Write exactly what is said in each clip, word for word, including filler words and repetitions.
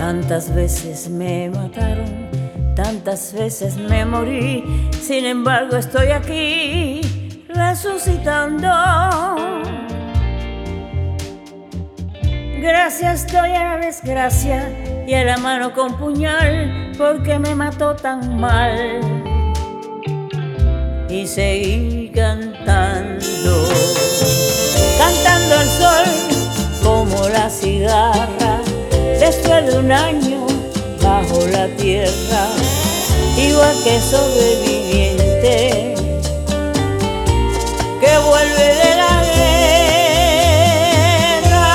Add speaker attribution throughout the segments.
Speaker 1: Tantas veces me mataron, tantas veces me morí, sin embargo estoy aquí resucitando. Gracias doy a la desgracia y a la mano con puñal, porque me mató tan mal. Y seguí cantando, cantando al sol como la cigarra, después de un año bajo la tierra, igual que sobreviviente que vuelve de la guerra.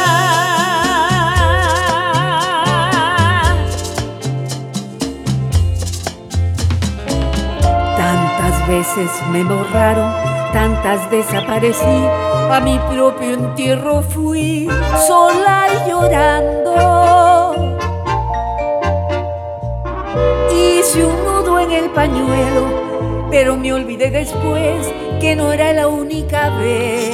Speaker 2: Tantas veces me borraron, tantas desaparecí, a mi propio entierro fui sola y llorando. Hice un nudo en el pañuelo, pero me olvidé después que no era la única vez.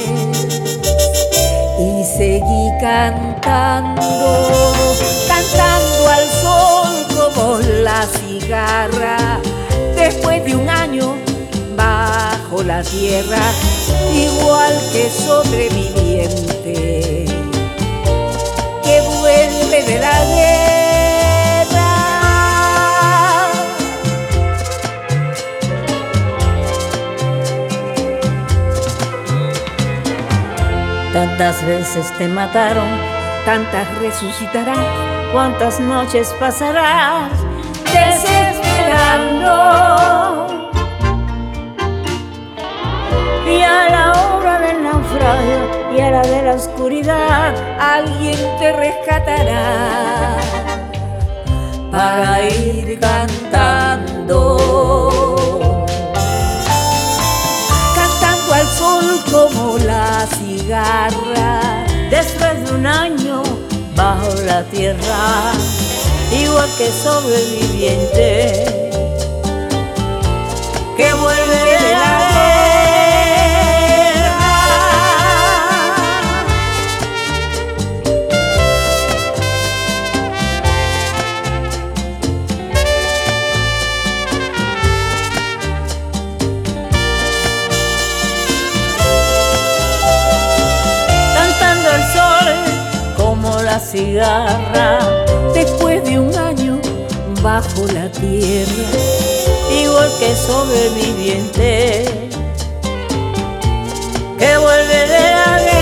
Speaker 2: Y seguí cantando, cantando al sol como la cigarra, después de un año bajo la tierra, igual que sobreviviente que vuelve de la guerra.
Speaker 1: Tantas veces te mataron,
Speaker 2: Tantas resucitarás,
Speaker 1: cuántas noches pasarás desesperando. Y a la hora del naufragio y a la de la oscuridad,
Speaker 2: alguien te rescatará
Speaker 1: para ir cantando,
Speaker 2: cantando al sol como la cigarra,
Speaker 1: después de un año bajo la tierra, igual que sobreviviente que vuelve de la guerra. Cantando al sol como la cigarra,
Speaker 2: después de un año bajo la tierra,
Speaker 1: igual que sobreviviente que vuelve de la guerra.